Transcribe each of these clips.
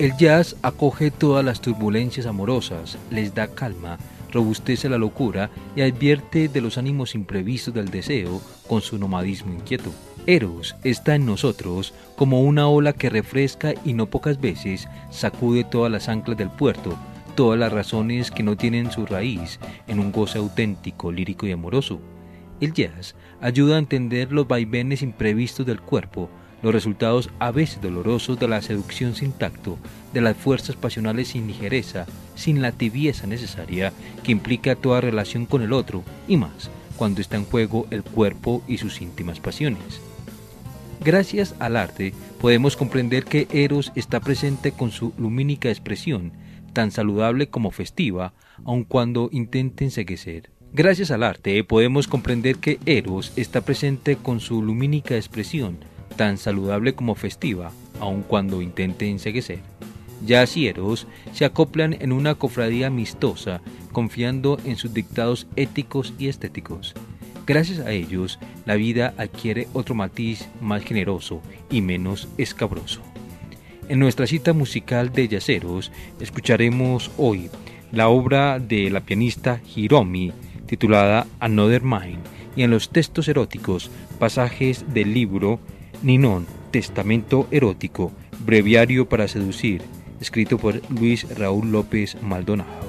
El jazz acoge todas las turbulencias amorosas, les da calma, robustece la locura y advierte de los ánimos imprevistos del deseo con su nomadismo inquieto. Eros está en nosotros como una ola que refresca y no pocas veces sacude todas las anclas del puerto, todas las razones que no tienen su raíz en un goce auténtico, lírico y amoroso. El jazz ayuda a entender los vaivenes imprevistos del cuerpo, los resultados a veces dolorosos de la seducción sin tacto, de las fuerzas pasionales sin ligereza, sin la tibieza necesaria que implica toda relación con el otro, y más, cuando está en juego el cuerpo y sus íntimas pasiones. Gracias al arte, podemos comprender que Eros está presente con su lumínica expresión, tan saludable como festiva, aun cuando intente enceguecer. Gracias al arte, podemos comprender que Eros está presente con su lumínica expresión, tan saludable como festiva, aun cuando intente enceguecer. Jazz y Eros se acoplan en una cofradía amistosa, confiando en sus dictados éticos y estéticos. Gracias a ellos, la vida adquiere otro matiz más generoso y menos escabroso. En nuestra cita musical de Jazzeros, escucharemos hoy la obra de la pianista Hiromi, titulada Another Mind, y en los textos eróticos, pasajes del libro Ninon, Testamento Erótico, Breviario para Seducir, escrito por Luis Raúl López Maldonado.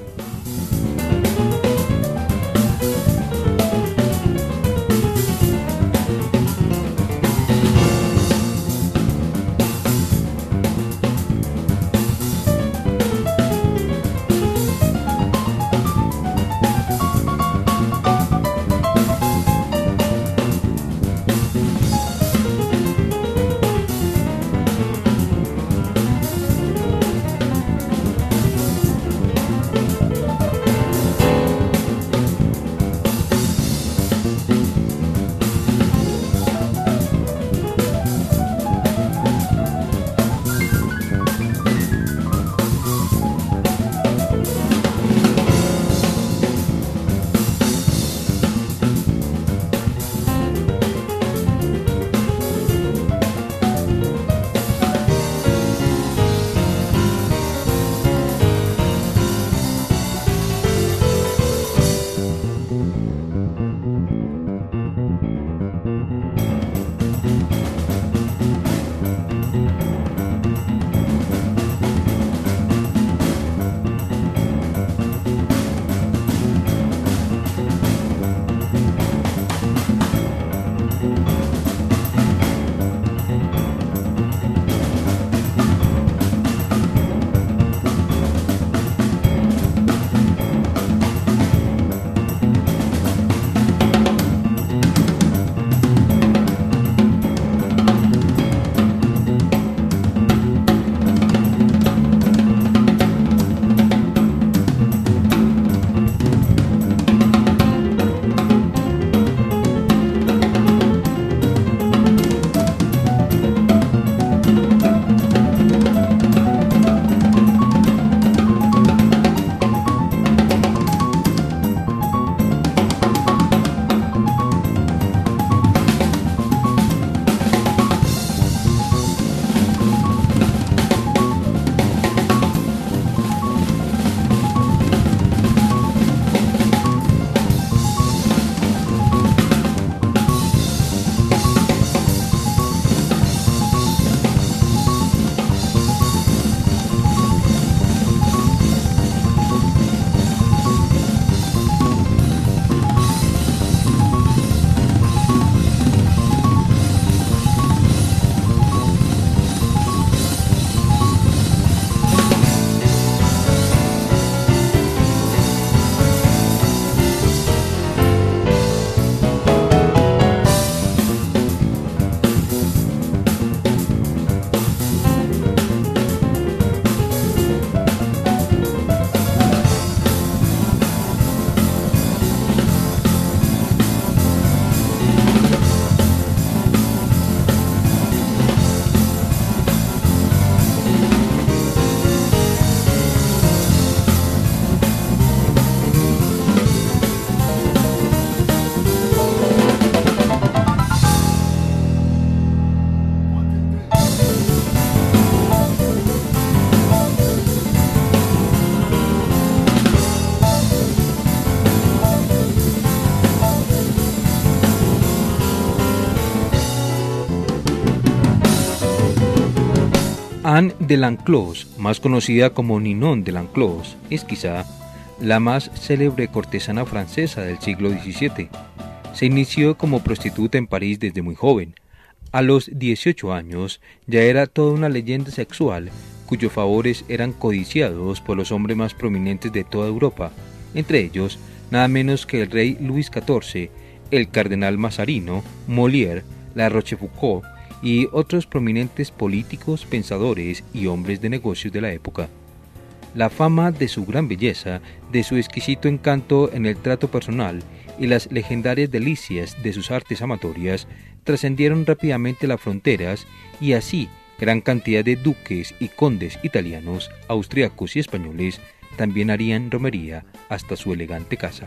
Anne de L'Enclos, más conocida como Ninon de L'Enclos, es quizá la más célebre cortesana francesa del siglo XVII. Se inició como prostituta en París desde muy joven. A los 18 años ya era toda una leyenda sexual cuyos favores eran codiciados por los hombres más prominentes de toda Europa, entre ellos nada menos que el rey Luis XIV, el cardenal Mazarino, Molière, la Rochefoucauld y otros prominentes políticos, pensadores y hombres de negocios de la época. La fama de su gran belleza, de su exquisito encanto en el trato personal y las legendarias delicias de sus artes amatorias trascendieron rápidamente las fronteras y así gran cantidad de duques y condes italianos, austriacos y españoles también harían romería hasta su elegante casa.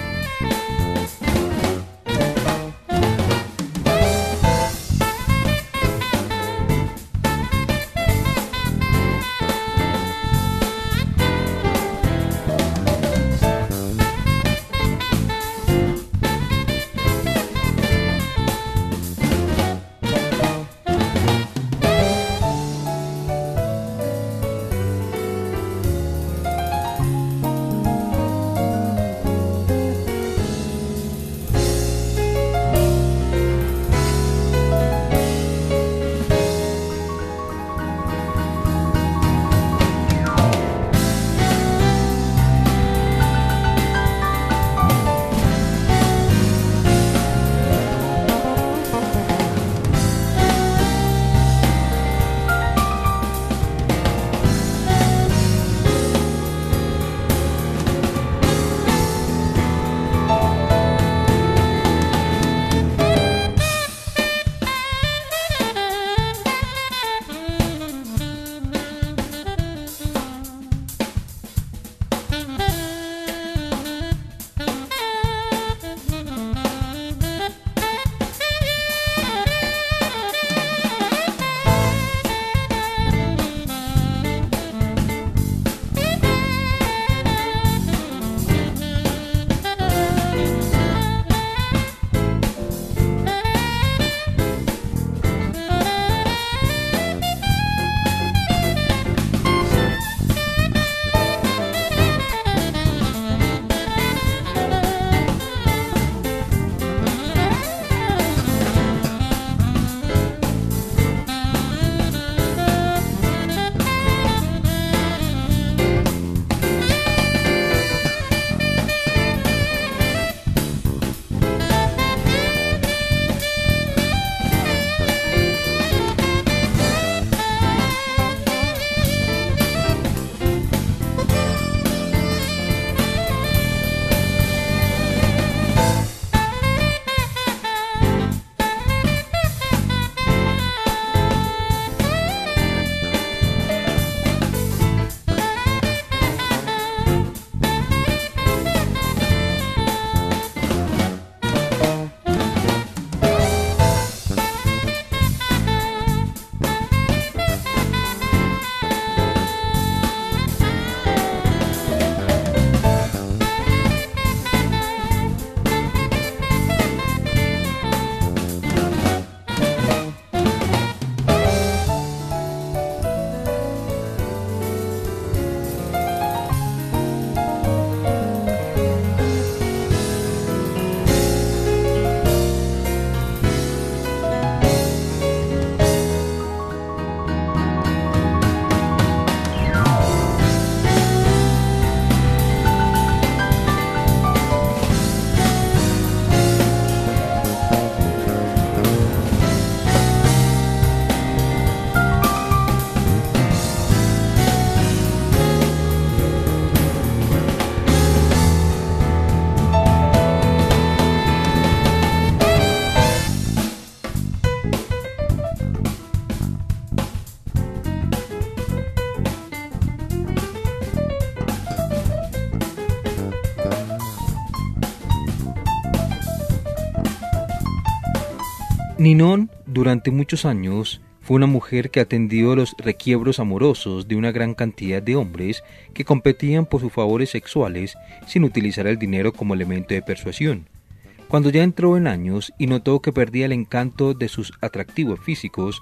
Ninon, durante muchos años, fue una mujer que atendió los requiebros amorosos de una gran cantidad de hombres que competían por sus favores sexuales sin utilizar el dinero como elemento de persuasión. Cuando ya entró en años y notó que perdía el encanto de sus atractivos físicos,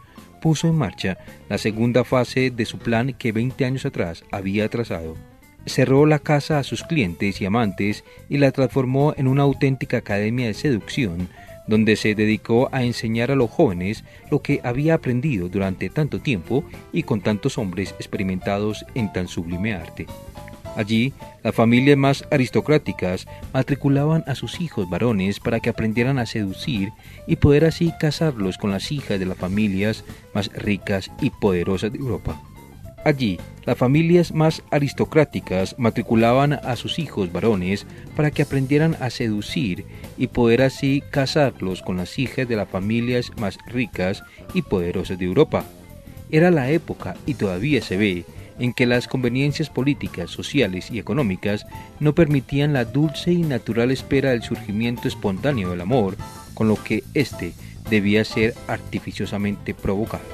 puso en marcha la segunda fase de su plan que 20 años atrás había trazado. Cerró la casa a sus clientes y amantes y la transformó en una auténtica academia de seducción, donde se dedicó a enseñar a los jóvenes lo que había aprendido durante tanto tiempo y con tantos hombres experimentados en tan sublime arte. Allí, las familias más aristocráticas matriculaban a sus hijos varones para que aprendieran a seducir y poder así casarlos con las hijas de las familias más ricas y poderosas de Europa. Allí, las familias más aristocráticas matriculaban a sus hijos varones para que aprendieran a seducir y poder así casarlos con las hijas de las familias más ricas y poderosas de Europa. Era la época, y todavía se ve, en que las conveniencias políticas, sociales y económicas no permitían la dulce y natural espera del surgimiento espontáneo del amor, con lo que éste debía ser artificiosamente provocado.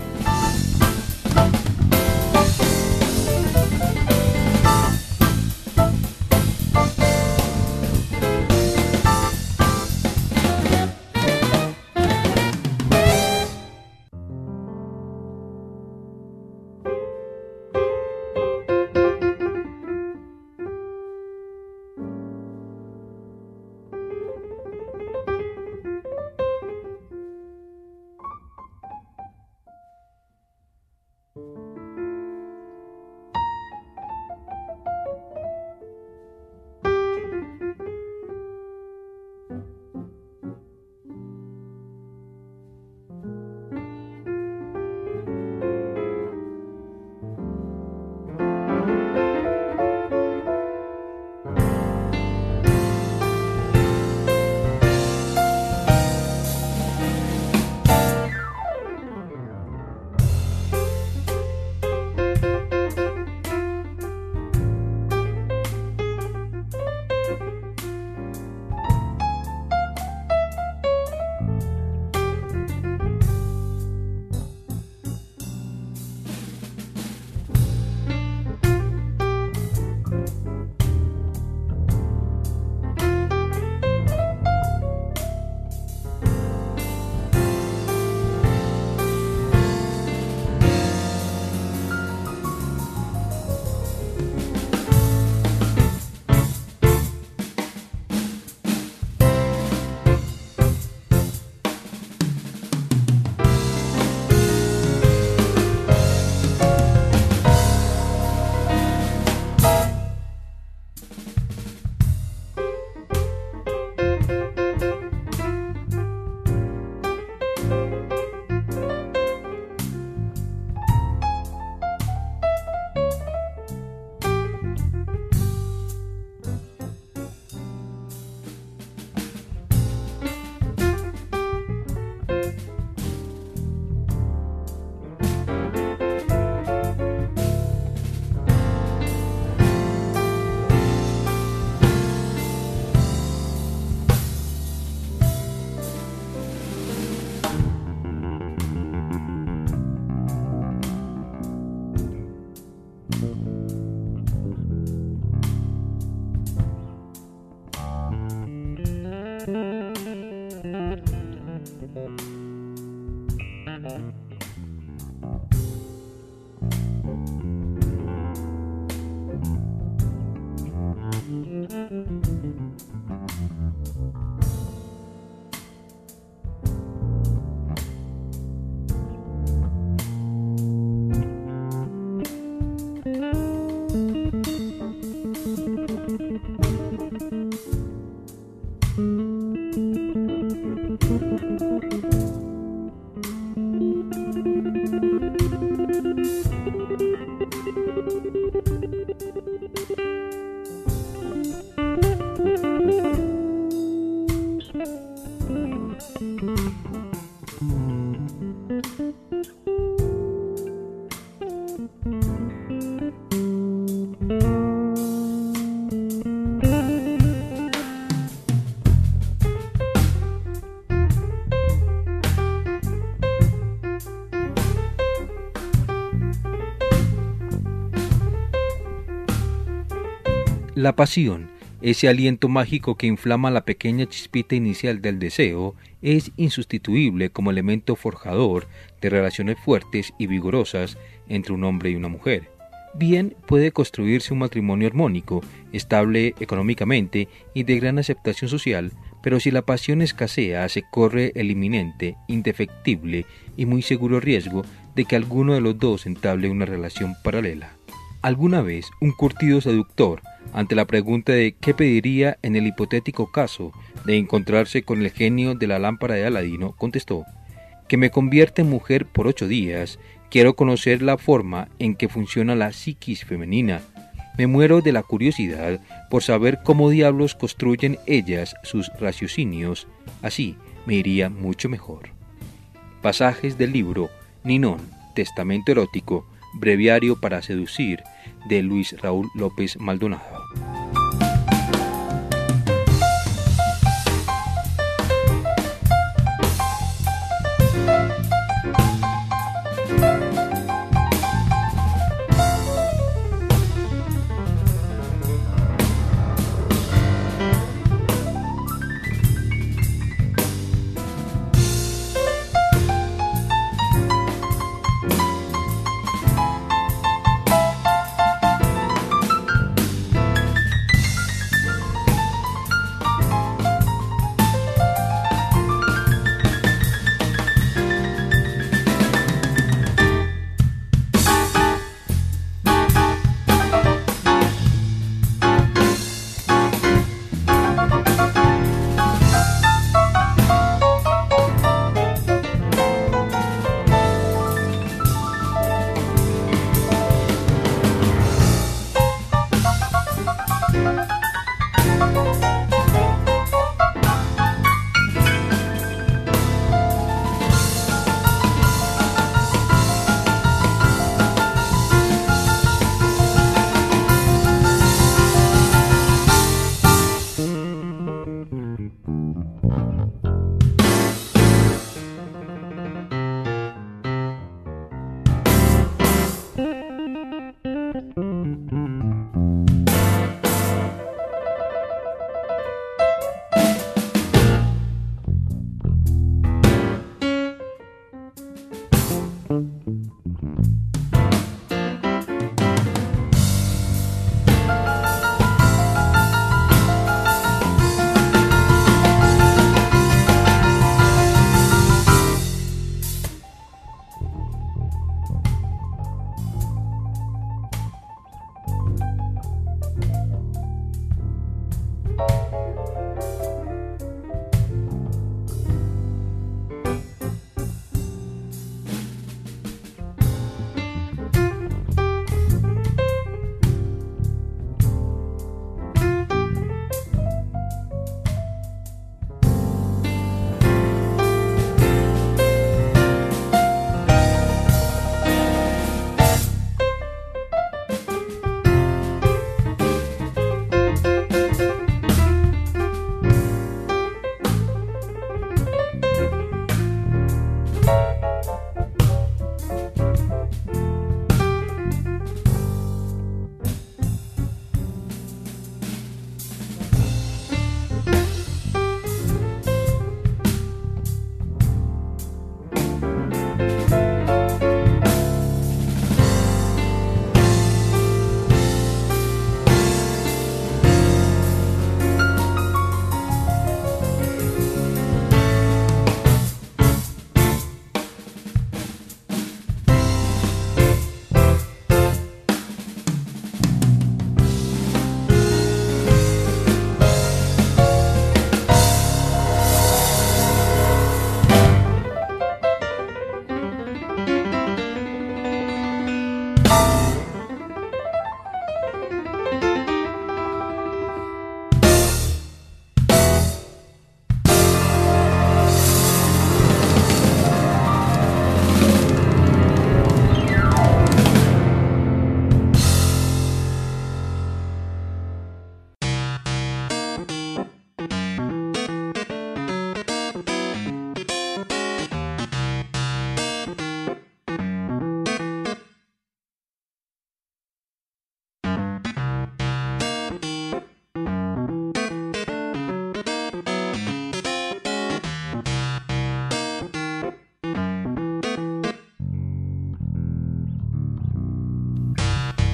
La pasión ese aliento mágico que inflama la pequeña chispita inicial del deseo, es insustituible como elemento forjador de relaciones fuertes y vigorosas entre un hombre y una mujer. Bien puede construirse un matrimonio armónico, estable económicamente y de gran aceptación social, pero si la pasión escasea, se corre el inminente, indefectible y muy seguro riesgo de que alguno de los dos entable una relación paralela. Alguna vez, un curtido seductor, ante la pregunta de qué pediría en el hipotético caso de encontrarse con el genio de la lámpara de Aladino, contestó: «Que me convierta en mujer por 8 días, quiero conocer la forma en que funciona la psiquis femenina. Me muero de la curiosidad por saber cómo diablos construyen ellas sus raciocinios, así me iría mucho mejor». Pasajes del libro Ninón, Testamento erótico, breviario para seducir, de Luis Raúl López Maldonado.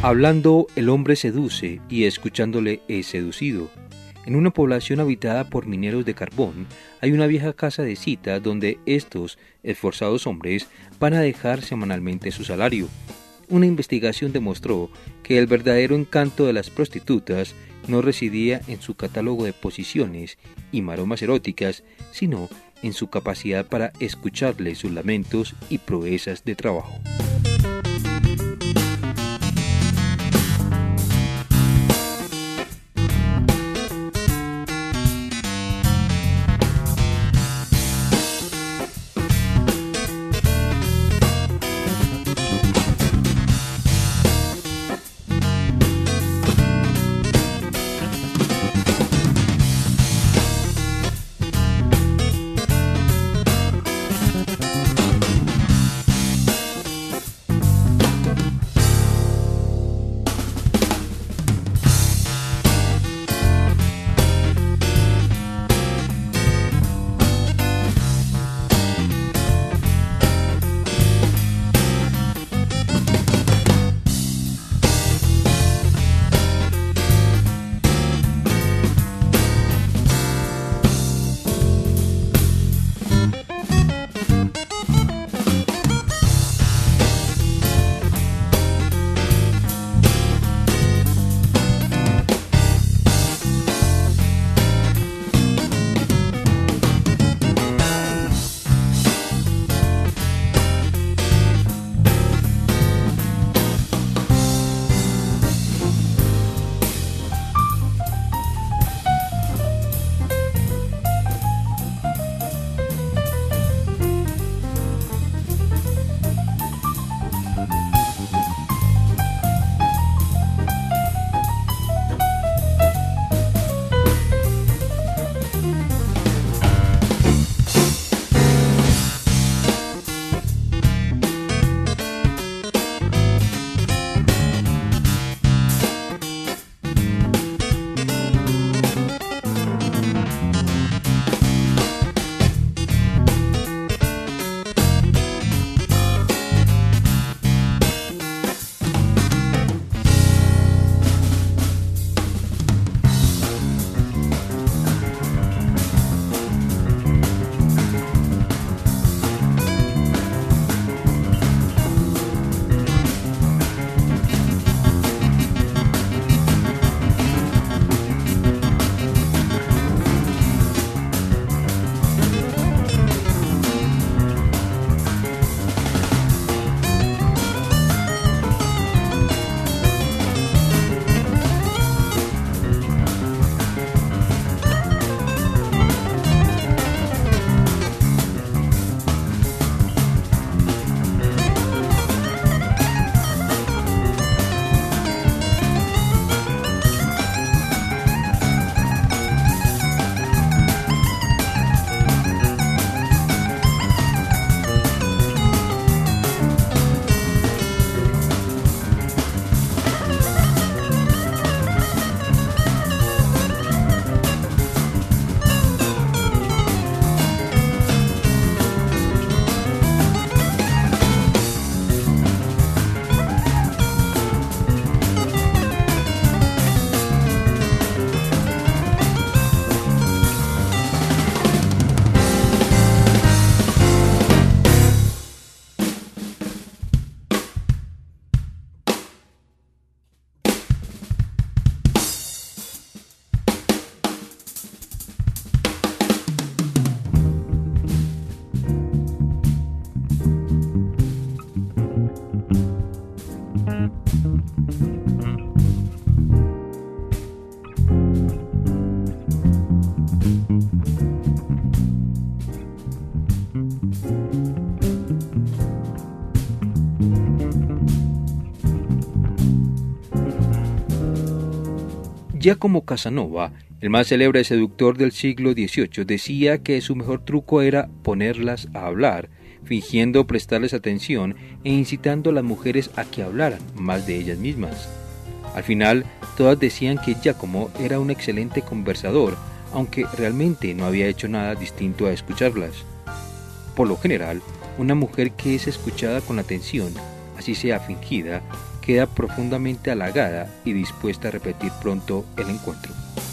Hablando el hombre seduce y escuchándole es seducido. En una población habitada por mineros de carbón hay una vieja casa de cita donde estos esforzados hombres van a dejar semanalmente su salario. Una investigación demostró que el verdadero encanto de las prostitutas no residía en su catálogo de posiciones y maromas eróticas, sino en su capacidad para escucharles sus lamentos y proezas de trabajo. Giacomo Casanova, el más célebre seductor del siglo XVIII, decía que su mejor truco era ponerlas a hablar, fingiendo prestarles atención e incitando a las mujeres a que hablaran más de ellas mismas. Al final, todas decían que Giacomo era un excelente conversador, aunque realmente no había hecho nada distinto a escucharlas. Por lo general, una mujer que es escuchada con atención, así sea fingida, queda profundamente halagada y dispuesta a repetir pronto el encuentro.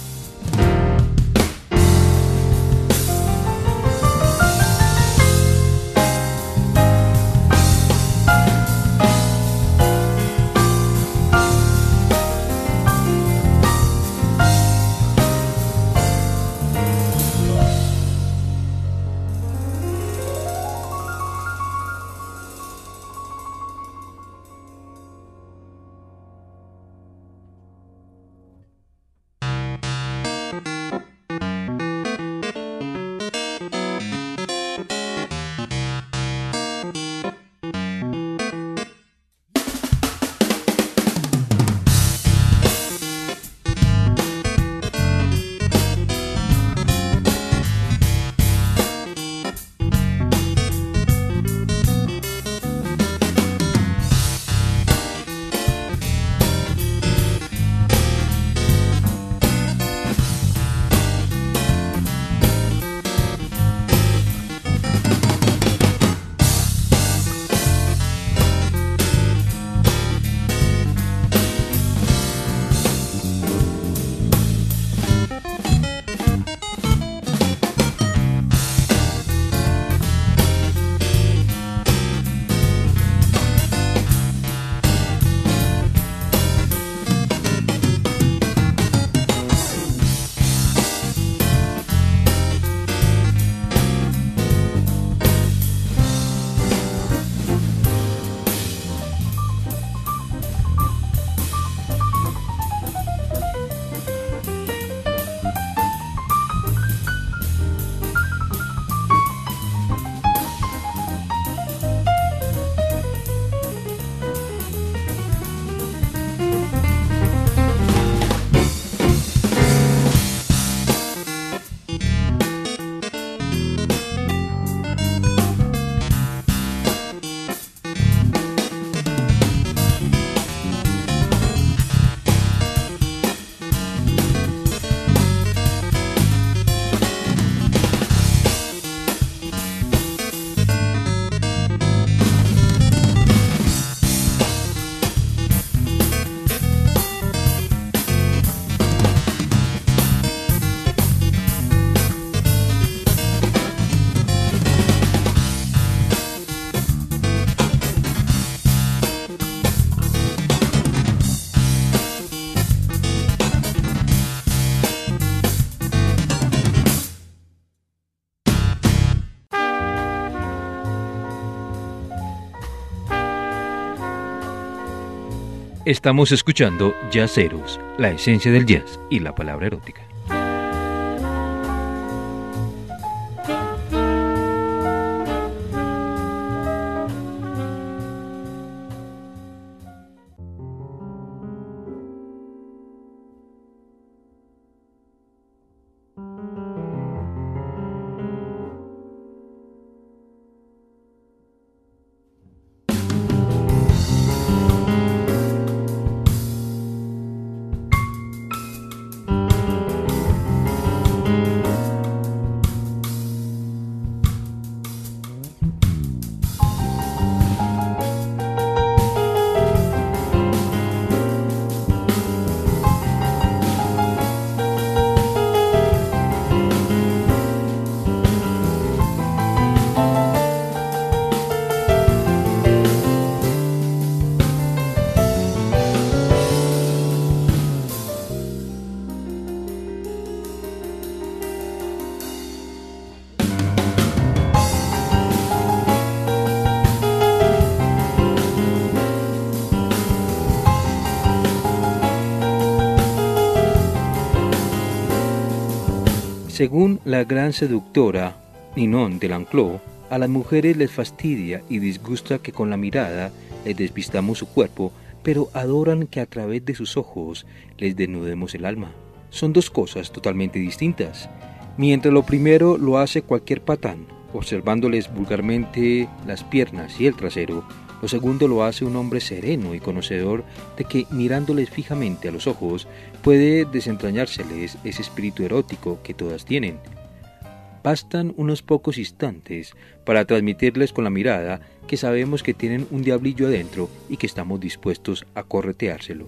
Estamos escuchando Jazzeros, la esencia del jazz y la palabra erótica. Según la gran seductora Ninon de L'Enclos, a las mujeres les fastidia y disgusta que con la mirada les despistamos su cuerpo, pero adoran que a través de sus ojos les desnudemos el alma. Son dos cosas totalmente distintas. Mientras lo primero lo hace cualquier patán, observándoles vulgarmente las piernas y el trasero, lo segundo lo hace un hombre sereno y conocedor de que, mirándoles fijamente a los ojos, puede desentrañárseles ese espíritu erótico que todas tienen. Bastan unos pocos instantes para transmitirles con la mirada que sabemos que tienen un diablillo adentro y que estamos dispuestos a correteárselo.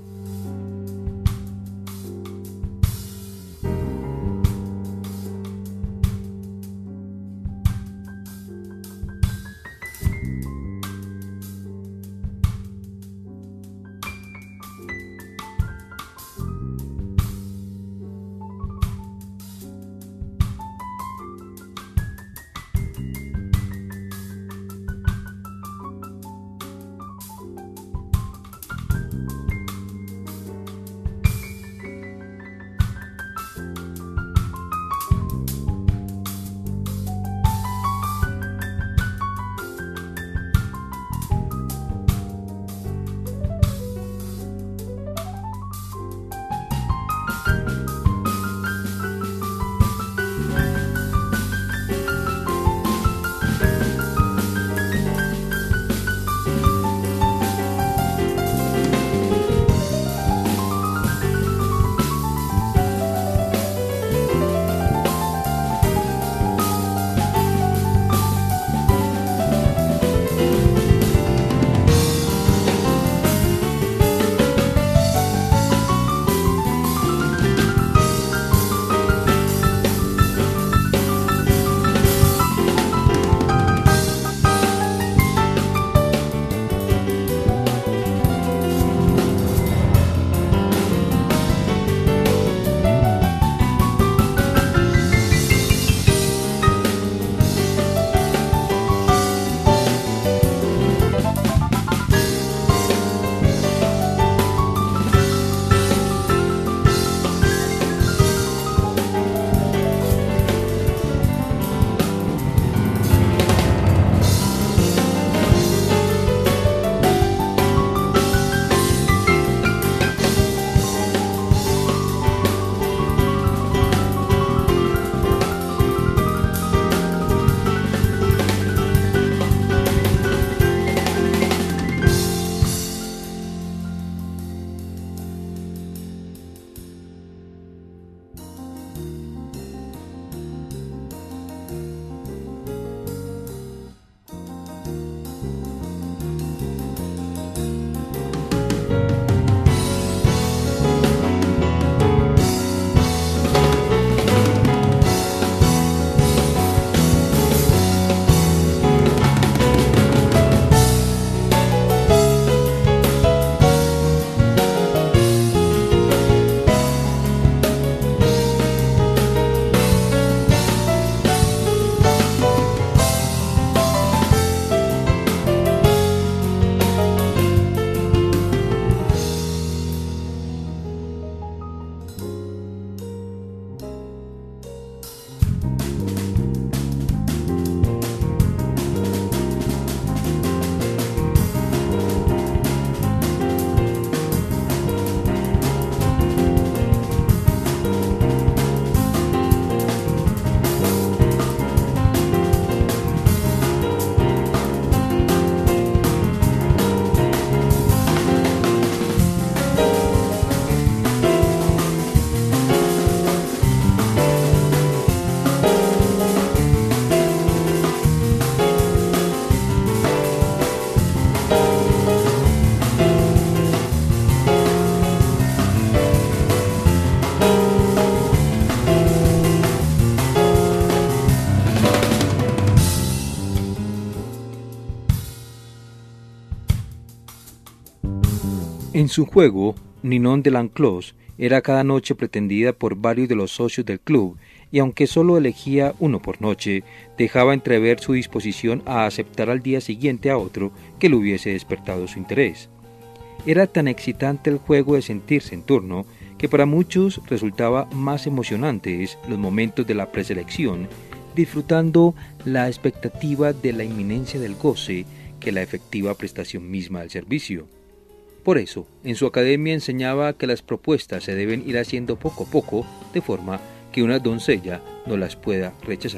En su juego, Ninon de L'Enclos era cada noche pretendida por varios de los socios del club y aunque solo elegía uno por noche, dejaba entrever su disposición a aceptar al día siguiente a otro que le hubiese despertado su interés. Era tan excitante el juego de sentirse en turno que para muchos resultaba más emocionantes los momentos de la preselección, disfrutando la expectativa de la inminencia del goce que la efectiva prestación misma del servicio. Por eso, en su academia enseñaba que las propuestas se deben ir haciendo poco a poco, de forma que una doncella no las pueda rechazar.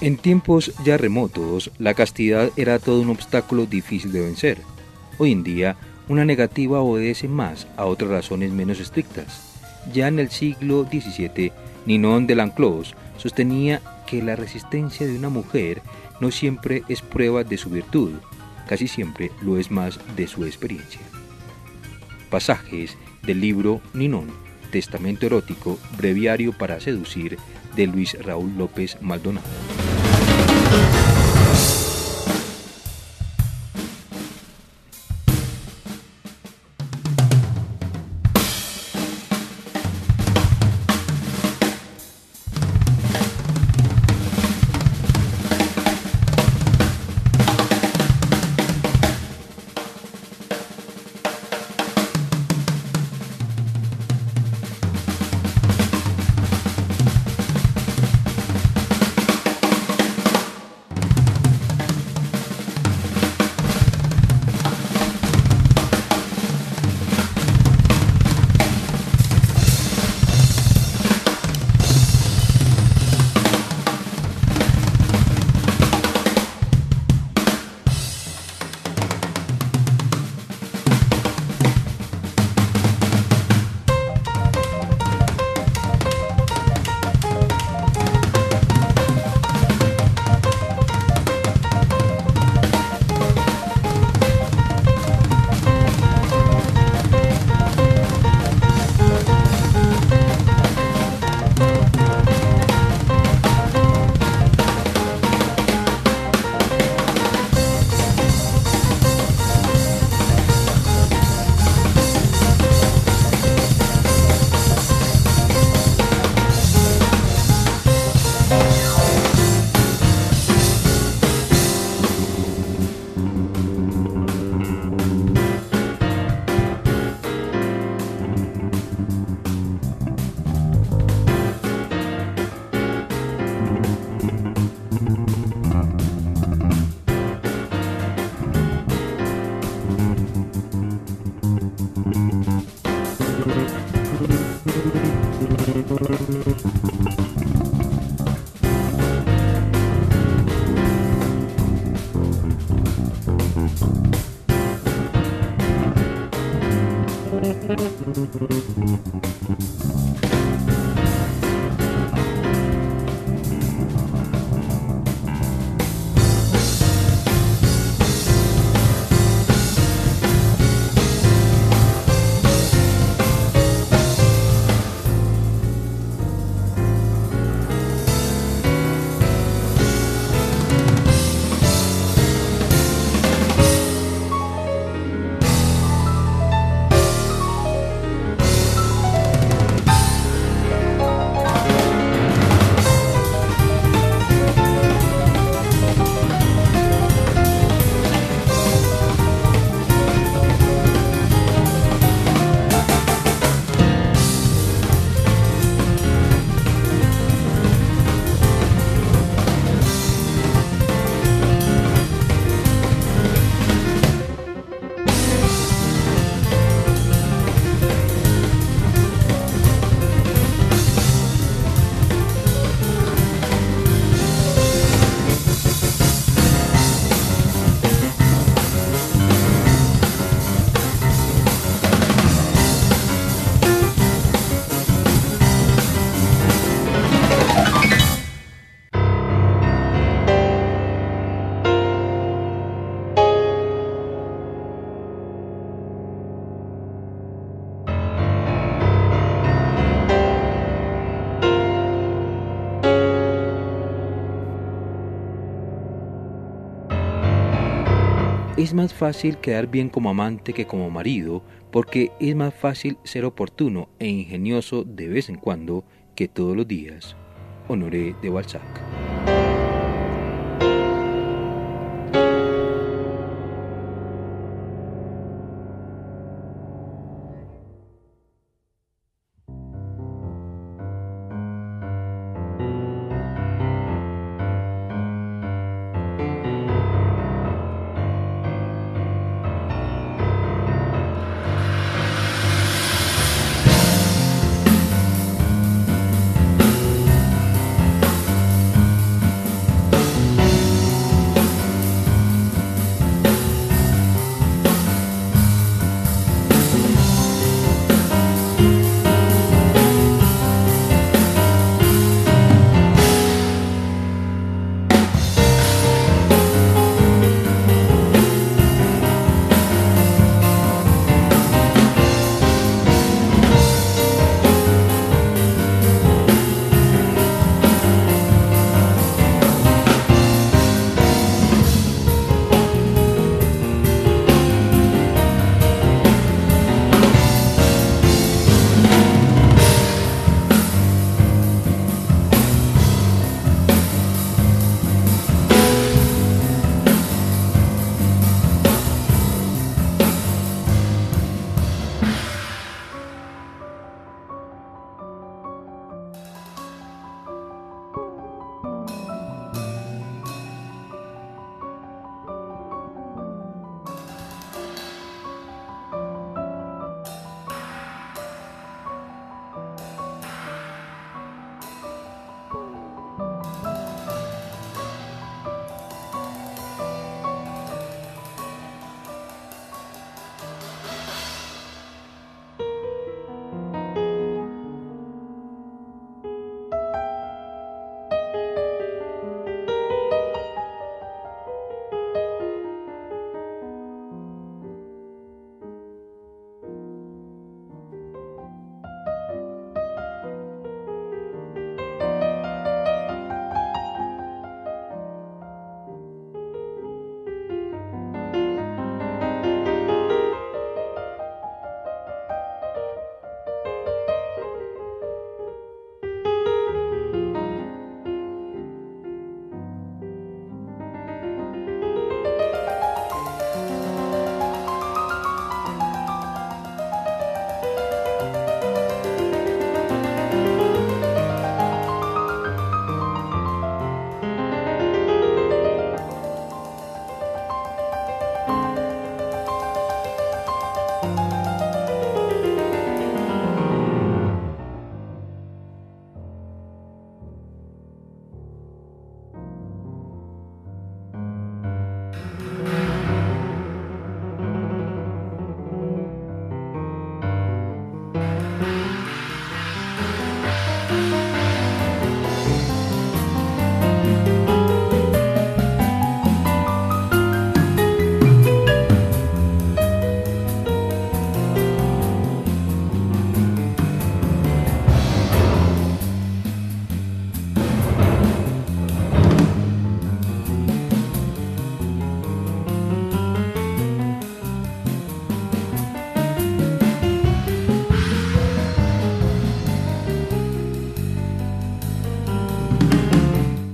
En tiempos ya remotos, la castidad era todo un obstáculo difícil de vencer. Hoy en día, una negativa obedece más a otras razones menos estrictas. Ya en el siglo XVII, Ninon de L'Enclos sostenía que la resistencia de una mujer no siempre es prueba de su virtud, casi siempre lo es más de su experiencia. Pasajes del libro Ninon, Testamento erótico, breviario para seducir, de Luis Raúl López Maldonado. Es más fácil quedar bien como amante que como marido, porque es más fácil ser oportuno e ingenioso de vez en cuando que todos los días. Honoré de Balzac.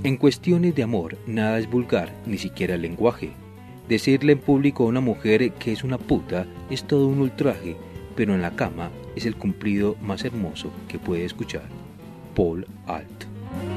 En cuestiones de amor, nada es vulgar, ni siquiera el lenguaje. Decirle en público a una mujer que es una puta es todo un ultraje, pero en la cama es el cumplido más hermoso que puede escuchar. Paul Alt.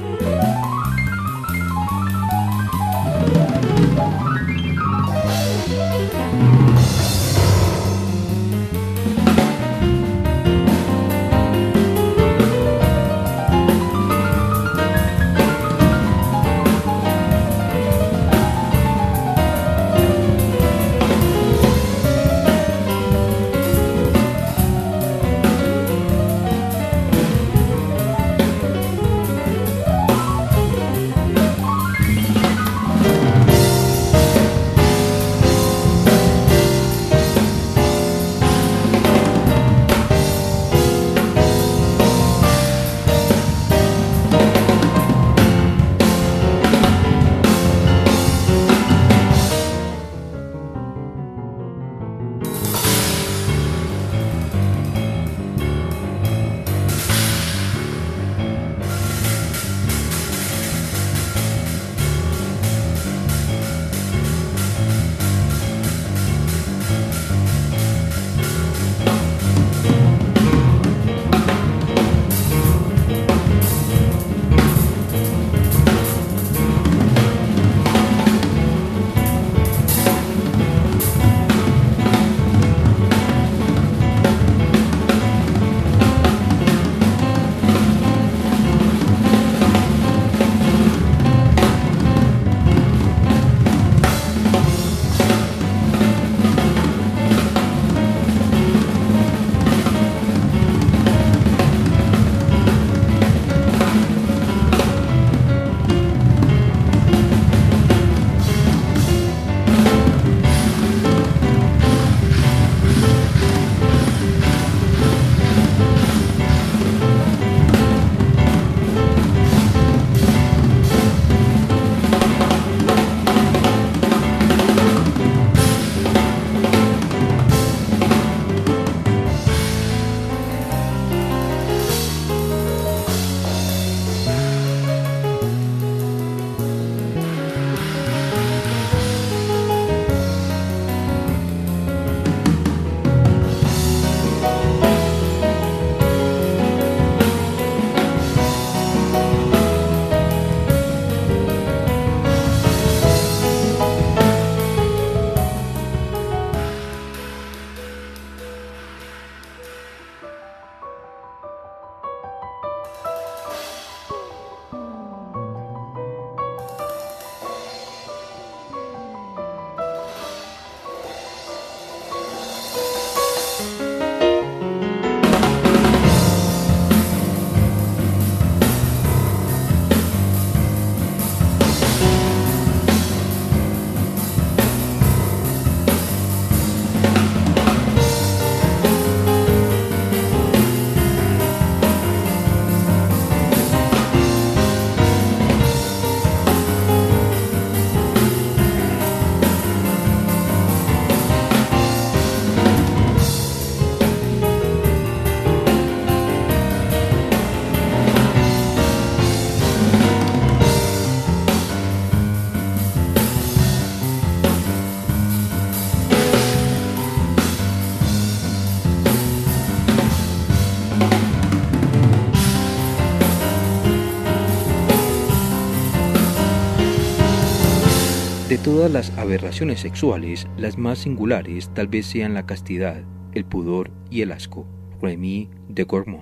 De todas las aberraciones sexuales, las más singulares tal vez sean la castidad, el pudor y el asco. Remy de Gourmont.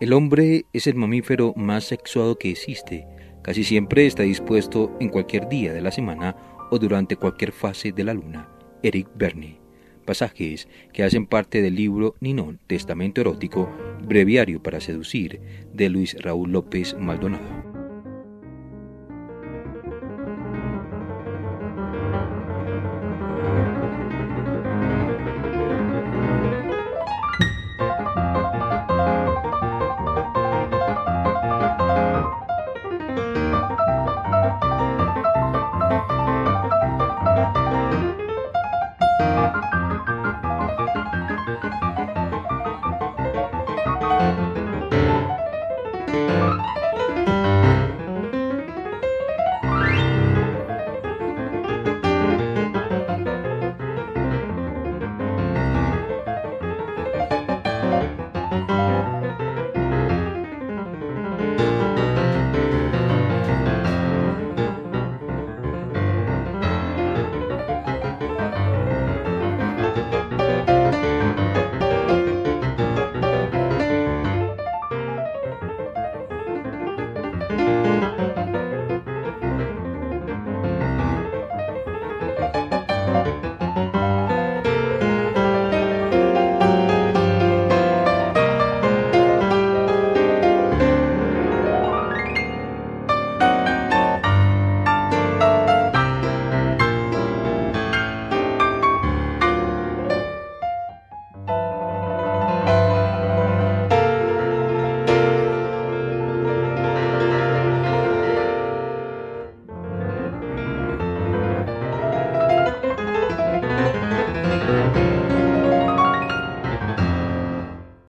El hombre es el mamífero más sexuado que existe. Casi siempre está dispuesto en cualquier día de la semana o durante cualquier fase de la luna. Eric Verne. Pasajes que hacen parte del libro Ninon, Testamento Erótico, Breviario para Seducir, de Luis Raúl López Maldonado.